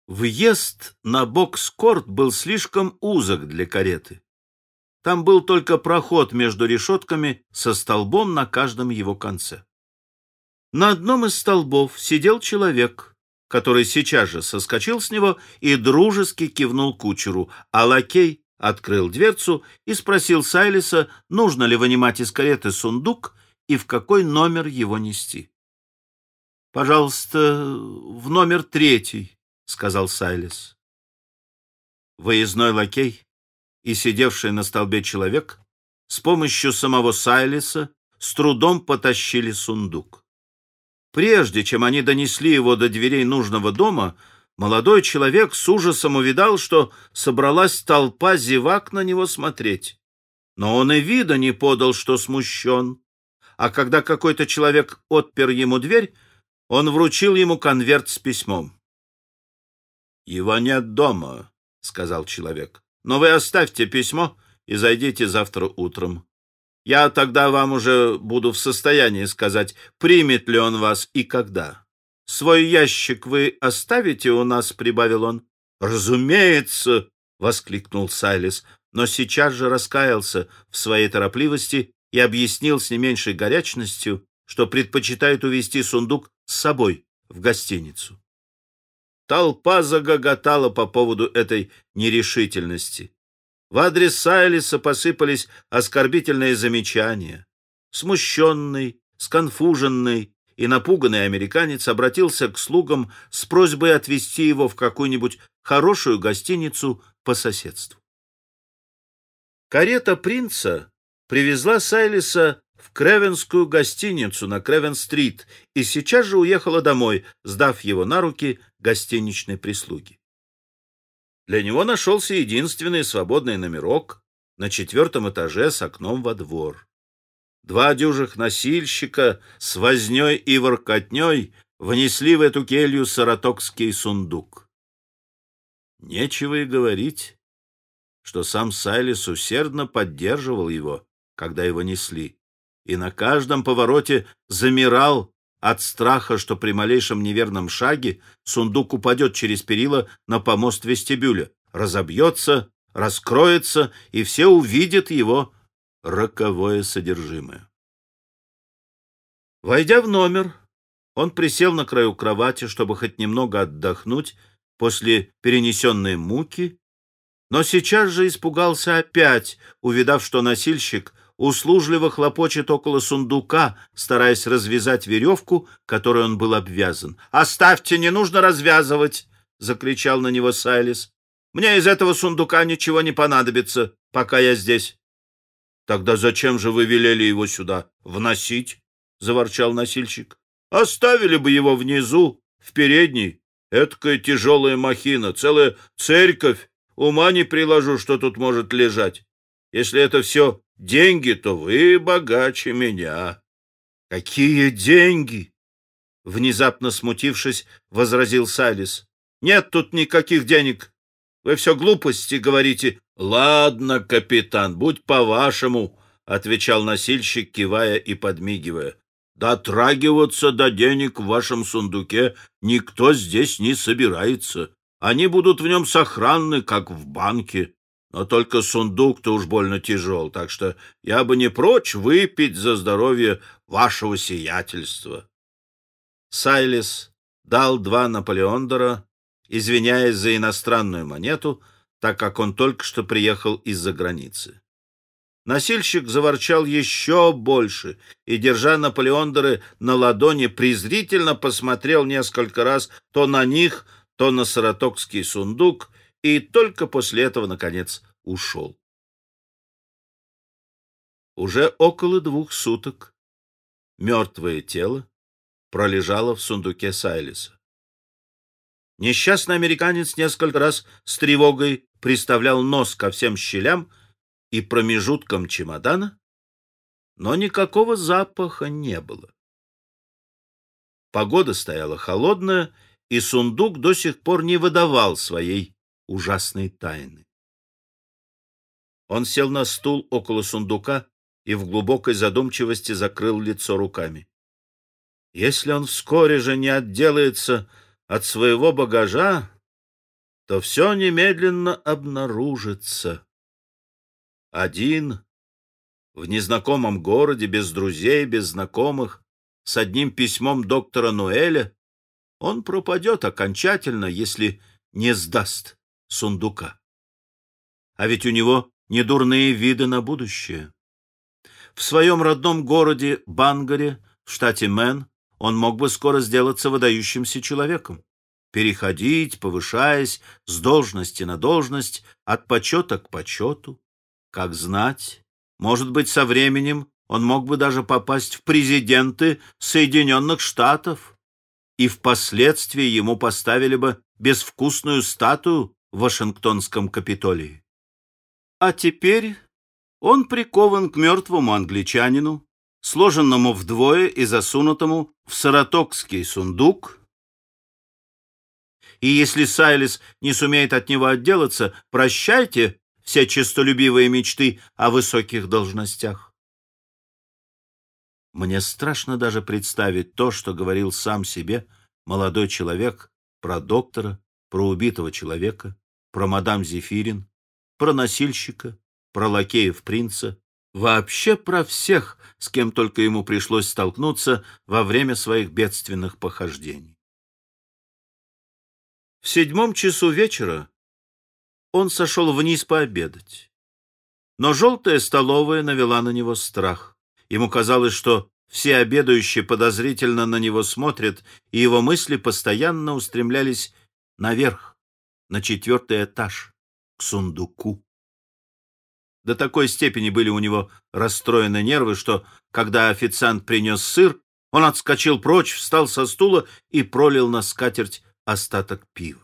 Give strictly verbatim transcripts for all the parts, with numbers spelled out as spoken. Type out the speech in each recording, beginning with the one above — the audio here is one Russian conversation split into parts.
Въезд на бокс-корт был слишком узок для кареты. Там был только проход между решетками со столбом на каждом его конце. На одном из столбов сидел человек, который сейчас же соскочил с него и дружески кивнул кучеру, а лакей открыл дверцу и спросил Сайлиса, нужно ли вынимать из кареты сундук и в какой номер его нести. — Пожалуйста, в номер третий, — сказал Сайлис. Выездной лакей и сидевший на столбе человек с помощью самого Сайлиса с трудом потащили сундук. Прежде чем они донесли его до дверей нужного дома, молодой человек с ужасом увидал, что собралась толпа зевак на него смотреть. Но он и вида не подал, что смущен. А когда какой-то человек отпер ему дверь, он вручил ему конверт с письмом. — Его нет дома, — сказал человек. — Но вы оставьте письмо и зайдите завтра утром. Я тогда вам уже буду в состоянии сказать, примет ли он вас и когда. — Свой ящик вы оставите у нас, — прибавил он. — Разумеется, — воскликнул Сайлис, но сейчас же раскаялся в своей торопливости и объяснил с не меньшей горячностью, что предпочитает увезти сундук с собой в гостиницу. Толпа загоготала по поводу этой нерешительности. В адрес Сайлиса посыпались оскорбительные замечания. Смущенный, сконфуженный и напуганный американец обратился к слугам с просьбой отвезти его в какую-нибудь хорошую гостиницу по соседству. Карета принца привезла Сайлиса в Кревенскую гостиницу на Кревен-стрит и сейчас же уехала домой, сдав его на руки гостиничной прислуги. Для него нашелся единственный свободный номерок на четвертом этаже с окном во двор. Два дюжих носильщика с вознёй и воркотней внесли в эту келью саратогский сундук. Нечего и говорить, что сам Сайлис усердно поддерживал его, когда его несли, и на каждом повороте замирал от страха, что при малейшем неверном шаге сундук упадет через перила на помост вестибюля, разобьется, раскроется, и все увидят его роковое содержимое. Войдя в номер, он присел на краю кровати, чтобы хоть немного отдохнуть после перенесенной муки, но сейчас же испугался опять, увидав, что носильщик услужливо хлопочет около сундука, стараясь развязать веревку, которой он был обвязан. — Оставьте, не нужно развязывать! — закричал на него Сайлис. — Мне из этого сундука ничего не понадобится, пока я здесь. — Тогда зачем же вы велели его сюда вносить? — заворчал носильщик. — Оставили бы его внизу, в передней. Эткая тяжелая махина, целая церковь. Ума не приложу, что тут может лежать. Если это все деньги, то вы богаче меня. — Какие деньги? — внезапно смутившись, возразил Сайлис. — Нет тут никаких денег. Вы все глупости говорите. — Ладно, капитан, будь по-вашему, — отвечал носильщик, кивая и подмигивая. — Дотрагиваться до денег в вашем сундуке никто здесь не собирается. Они будут в нем сохранны, как в банке. Но только сундук-то уж больно тяжел, так что я бы не прочь выпить за здоровье вашего сиятельства. Сайлис дал два наполеондора, извиняясь за иностранную монету, так как он только что приехал из-за границы. Носильщик заворчал еще больше и, держа наполеондоры на ладони, презрительно посмотрел несколько раз то на них, то на саратогский сундук, и только после этого, наконец, ушел. Уже около двух суток мертвое тело пролежало в сундуке Сайлиса. Несчастный американец несколько раз с тревогой приставлял нос ко всем щелям и промежуткам чемодана, но никакого запаха не было. Погода стояла холодная, и сундук до сих пор не выдавал своей ужасной тайны. Он сел на стул около сундука и в глубокой задумчивости закрыл лицо руками. Если он вскоре же не отделается от своего багажа, то все немедленно обнаружится. Один, в незнакомом городе, без друзей, без знакомых, с одним письмом доктора Нуэля, он пропадет окончательно, если не сдаст сундука. А ведь у него недурные виды на будущее. В своем родном городе Бангаре, в штате Мэн, он мог бы скоро сделаться выдающимся человеком, переходить, повышаясь с должности на должность, от почета к почету. Как знать, может быть, со временем он мог бы даже попасть в президенты Соединенных Штатов, и впоследствии ему поставили бы безвкусную статую в Вашингтонском Капитолии. А теперь он прикован к мертвому англичанину, сложенному вдвое и засунутому в саратогский сундук. И если Сайлис не сумеет от него отделаться, прощайте все честолюбивые мечты о высоких должностях. Мне страшно даже представить то, что говорил сам себе молодой человек про доктора, про убитого человека, про мадам Зефирин, про носильщика, про лакеев принца, вообще про всех, с кем только ему пришлось столкнуться во время своих бедственных похождений. В седьмом часу вечера он сошел вниз пообедать. Но желтая столовая навела на него страх. Ему казалось, что все обедающие подозрительно на него смотрят, и его мысли постоянно устремлялись наверх, на четвертый этаж, к сундуку. До такой степени были у него расстроены нервы, что, когда официант принес сыр, он отскочил прочь, встал со стула и пролил на скатерть остаток пива.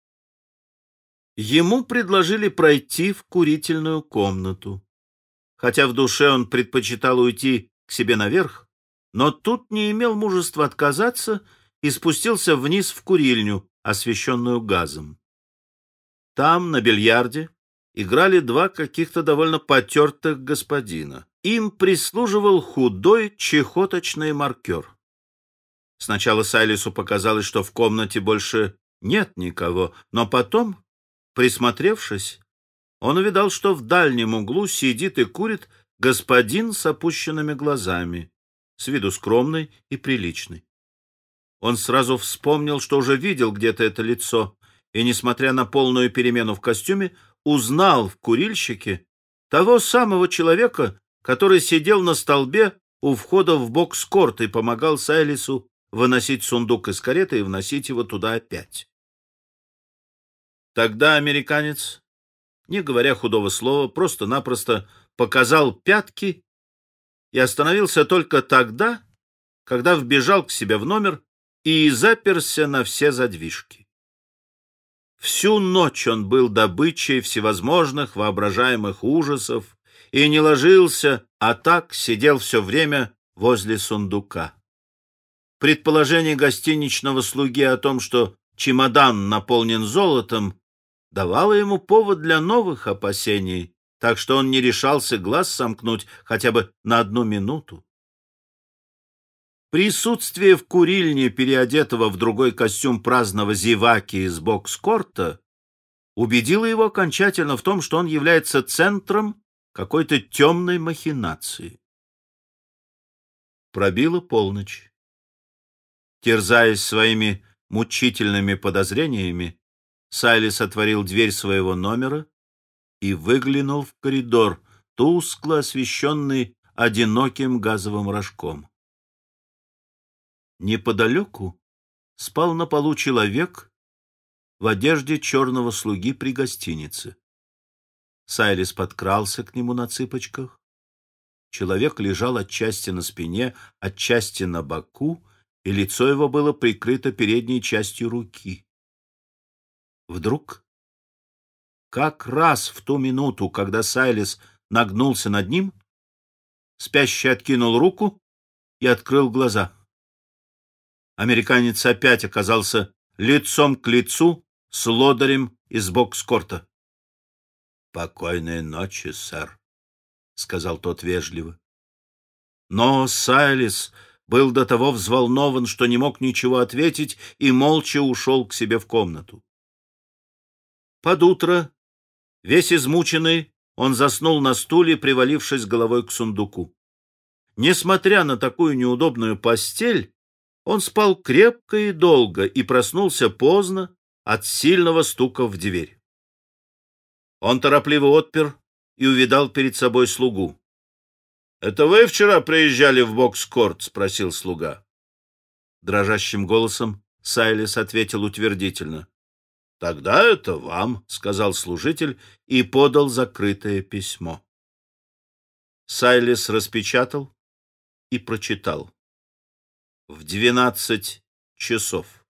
Ему предложили пройти в курительную комнату. Хотя в душе он предпочитал уйти к себе наверх, но тут не имел мужества отказаться и спустился вниз в курильню, освещенную газом. Там, на бильярде, играли два каких-то довольно потертых господина. Им прислуживал худой чехоточный маркер. Сначала Сайлису показалось, что в комнате больше нет никого, но потом, присмотревшись, он увидал, что в дальнем углу сидит и курит господин с опущенными глазами, с виду скромный и приличный. Он сразу вспомнил, что уже видел где-то это лицо, и, несмотря на полную перемену в костюме, узнал в курильщике того самого человека, который сидел на столбе у входа в бокс-корт и помогал Сайлису выносить сундук из кареты и вносить его туда опять. Тогда американец, не говоря худого слова, просто-напросто показал пятки и остановился только тогда, когда вбежал к себе в номер и заперся на все задвижки. Всю ночь он был добычей всевозможных воображаемых ужасов и не ложился, а так сидел все время возле сундука. Предположение гостиничного слуги о том, что чемодан наполнен золотом, давало ему повод для новых опасений, так что он не решался глаз сомкнуть хотя бы на одну минуту. Присутствие в курильне переодетого в другой костюм праздного зеваки из бокс-корта убедило его окончательно в том, что он является центром какой-то темной махинации. Пробила полночь. Терзаясь своими мучительными подозрениями, Сайлис отворил дверь своего номера и выглянул в коридор, тускло освещенный одиноким газовым рожком. Неподалеку спал на полу человек в одежде черного слуги при гостинице. Сайлис подкрался к нему на цыпочках. Человек лежал отчасти на спине, отчасти на боку, и лицо его было прикрыто передней частью руки. Вдруг, как раз в ту минуту, когда Сайлис нагнулся над ним, спящий откинул руку и открыл глаза. Американец опять оказался лицом к лицу с лодырем из бокс-корта. — Покойной ночи, сэр, — сказал тот вежливо. Но Сайлис был до того взволнован, что не мог ничего ответить, и молча ушел к себе в комнату. Под утро, весь измученный, он заснул на стуле, привалившись головой к сундуку. Несмотря на такую неудобную постель, он спал крепко и долго и проснулся поздно от сильного стука в дверь. Он торопливо отпер и увидал перед собой слугу. — Это вы вчера приезжали в Бокс-Корт? — спросил слуга. Дрожащим голосом Сайлис ответил утвердительно. — Тогда это вам, — сказал служитель и подал закрытое письмо. Сайлис распечатал и прочитал. В двенадцать часов.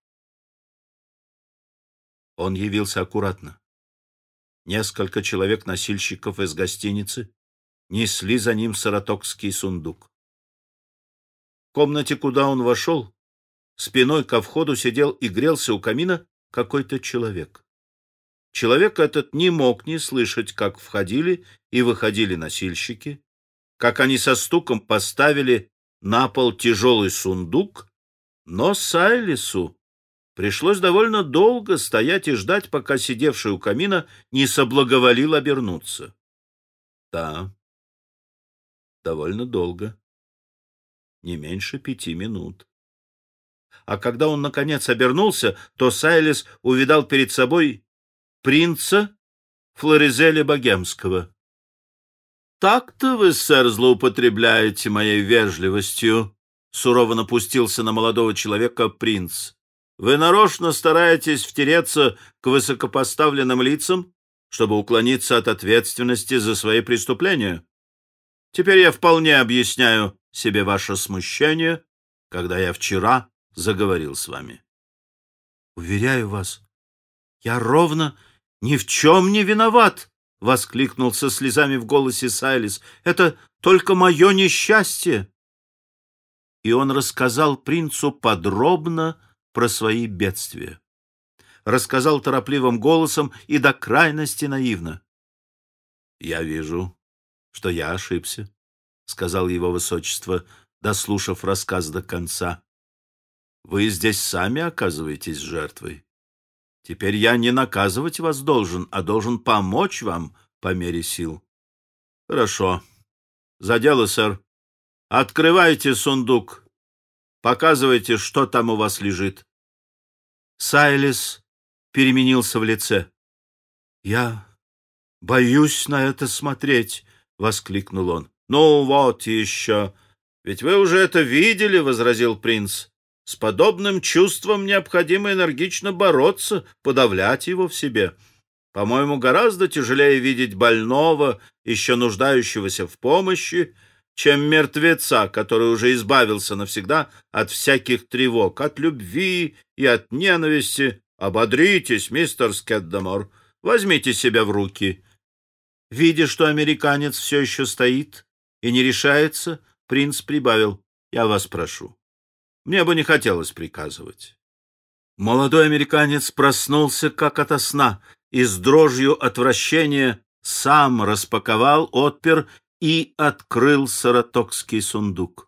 Он явился аккуратно. Несколько человек-носильщиков из гостиницы несли за ним саратогский сундук. В комнате, куда он вошел, спиной ко входу сидел и грелся у камина какой-то человек. Человек этот не мог не слышать, как входили и выходили носильщики, как они со стуком поставили на пол тяжелый сундук, но Сайлису пришлось довольно долго стоять и ждать, пока сидевший у камина не соблаговолил обернуться. Да, довольно долго, не меньше пяти минут. А когда он, наконец, обернулся, то Сайлис увидал перед собой принца Флоризеля Богемского. «Так-то вы, сэр, злоупотребляете моей вежливостью», — сурово напустился на молодого человека принц. «Вы нарочно стараетесь втереться к высокопоставленным лицам, чтобы уклониться от ответственности за свои преступления. Теперь я вполне объясняю себе ваше смущение, когда я вчера заговорил с вами». «Уверяю вас, я ровно ни в чем не виноват», — воскликнул со слезами в голосе Сайлис. «Это только мое несчастье». И он рассказал принцу подробно про свои бедствия. Рассказал торопливым голосом и до крайности наивно. «Я вижу, что я ошибся», — сказал его высочество, дослушав рассказ до конца. «Вы здесь сами оказываетесь жертвой. Теперь я не наказывать вас должен, а должен помочь вам по мере сил». «Хорошо. За дело, сэр. Открывайте сундук. Показывайте, что там у вас лежит». Сайлис переменился в лице. «Я боюсь на это смотреть», — воскликнул он. «Ну вот еще. Ведь вы уже это видели», — возразил принц. «С подобным чувством необходимо энергично бороться, подавлять его в себе. По-моему, гораздо тяжелее видеть больного, еще нуждающегося в помощи, чем мертвеца, который уже избавился навсегда от всяких тревог, от любви и от ненависти. Ободритесь, мистер Скеддамор, возьмите себя в руки». Видя, что американец все еще стоит и не решается, принц прибавил: «Я вас прошу. Мне бы не хотелось приказывать». Молодой американец проснулся как ото сна и с дрожью отвращения сам распаковал, отпер и открыл саратогский сундук.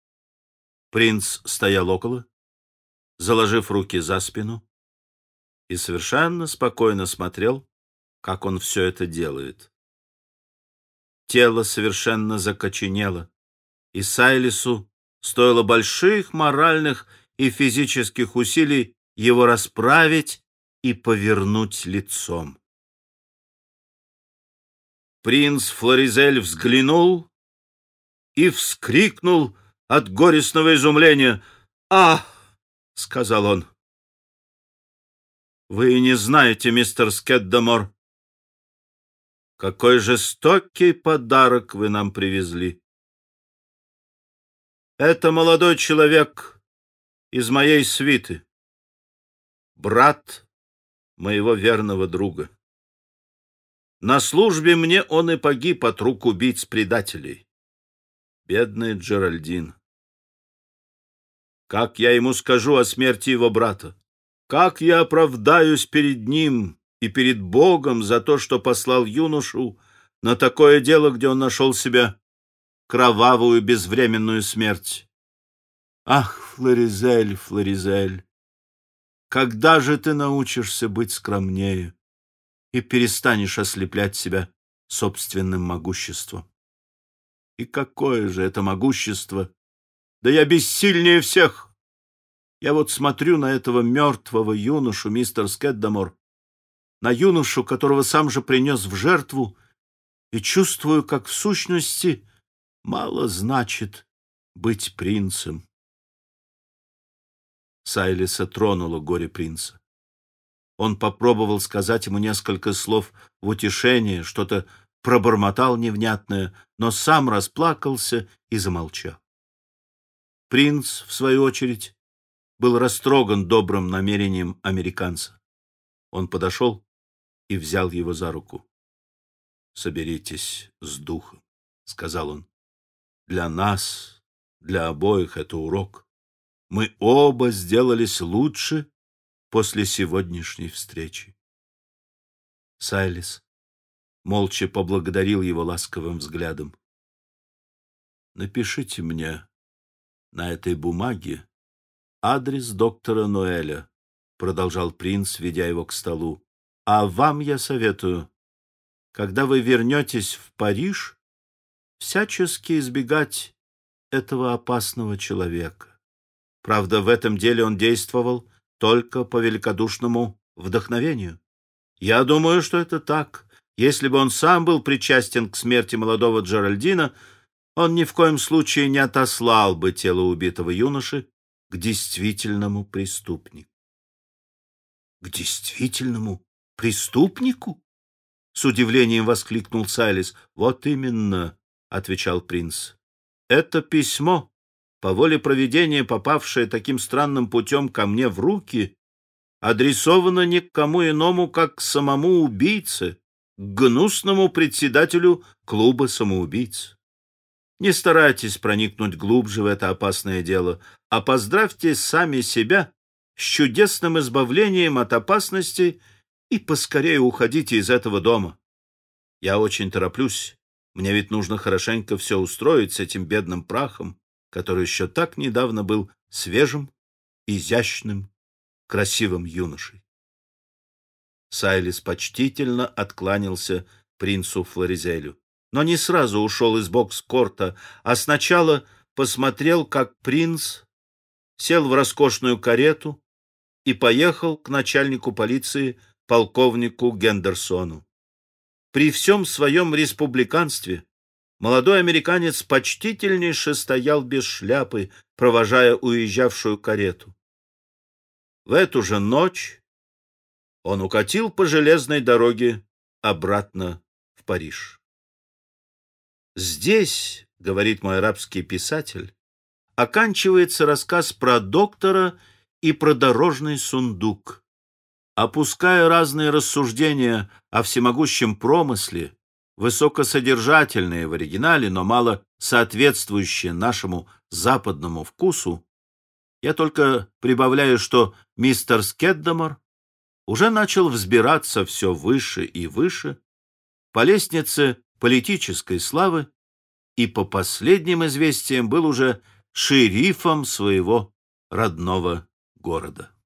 Принц стоял около, заложив руки за спину, и совершенно спокойно смотрел, как он все это делает. Тело совершенно закоченело, и Сайлису стоило больших моральных и физических усилий его расправить и повернуть лицом. Принц Флоризель взглянул и вскрикнул от горестного изумления. «Ах!» — сказал он. «Вы не знаете, мистер Скеддамор, какой жестокий подарок вы нам привезли. Это молодой человек из моей свиты, брат моего верного друга. На службе мне он и погиб от рук убийц-предателей. Бедный Джеральдин. Как я ему скажу о смерти его брата? Как я оправдаюсь перед ним и перед Богом за то, что послал юношу на такое дело, где он нашел себе кровавую безвременную смерть? Ах, Флоризель, Флоризель, когда же ты научишься быть скромнее? и перестанешь ослеплять себя собственным могуществом. И какое же это могущество! Да я бессильнее всех! Я вот смотрю на этого мертвого юношу, мистер Скэддамор, на юношу, которого сам же принес в жертву, и чувствую, как в сущности мало значит быть принцем. Сайлиса тронуло горе принца. Он попробовал сказать ему несколько слов в утешение, что-то пробормотал невнятное, но сам расплакался и замолчал. Принц, в свою очередь, был растроган добрым намерением американца. Он подошел и взял его за руку. «Соберитесь с духом», — сказал он. «Для нас, для обоих это урок. Мы оба сделались лучше после сегодняшней встречи». Сайлис молча поблагодарил его ласковым взглядом. «Напишите мне на этой бумаге адрес доктора Ноэля», — продолжал принц, ведя его к столу. «А вам я советую, когда вы вернетесь в Париж, всячески избегать этого опасного человека. Правда, в этом деле он действовал только по великодушному вдохновению. Я думаю, что это так. Если бы он сам был причастен к смерти молодого Джеральдина, он ни в коем случае не отослал бы тело убитого юноши к действительному преступнику». «К действительному преступнику?» — с удивлением воскликнул Сайлис. «Вот именно», — отвечал принц. «Это письмо, по воле провидения попавшее таким странным путем ко мне в руки, адресовано не к кому иному, как к самому убийце, к гнусному председателю клуба самоубийц. Не старайтесь проникнуть глубже в это опасное дело, а поздравьте сами себя с чудесным избавлением от опасности и поскорее уходите из этого дома. Я очень тороплюсь, мне ведь нужно хорошенько все устроить с этим бедным прахом, который еще так недавно был свежим, изящным, красивым юношей». Сайлис почтительно откланялся принцу Флоризелю, но не сразу ушел из бокс-корта, а сначала посмотрел, как принц сел в роскошную карету и поехал к начальнику полиции полковнику Гендерсону. При всем своем республиканстве молодой американец почтительнейше стоял без шляпы, провожая уезжавшую карету. В эту же ночь он укатил по железной дороге обратно в Париж. Здесь, говорит мой арабский писатель, оканчивается рассказ про доктора и про дорожный сундук. Опуская разные рассуждения о всемогущем промысле, высокосодержательные в оригинале, но мало соответствующие нашему западному вкусу, я только прибавляю, что мистер Скэддамор уже начал взбираться все выше и выше по лестнице политической славы и, по последним известиям, был уже шерифом своего родного города.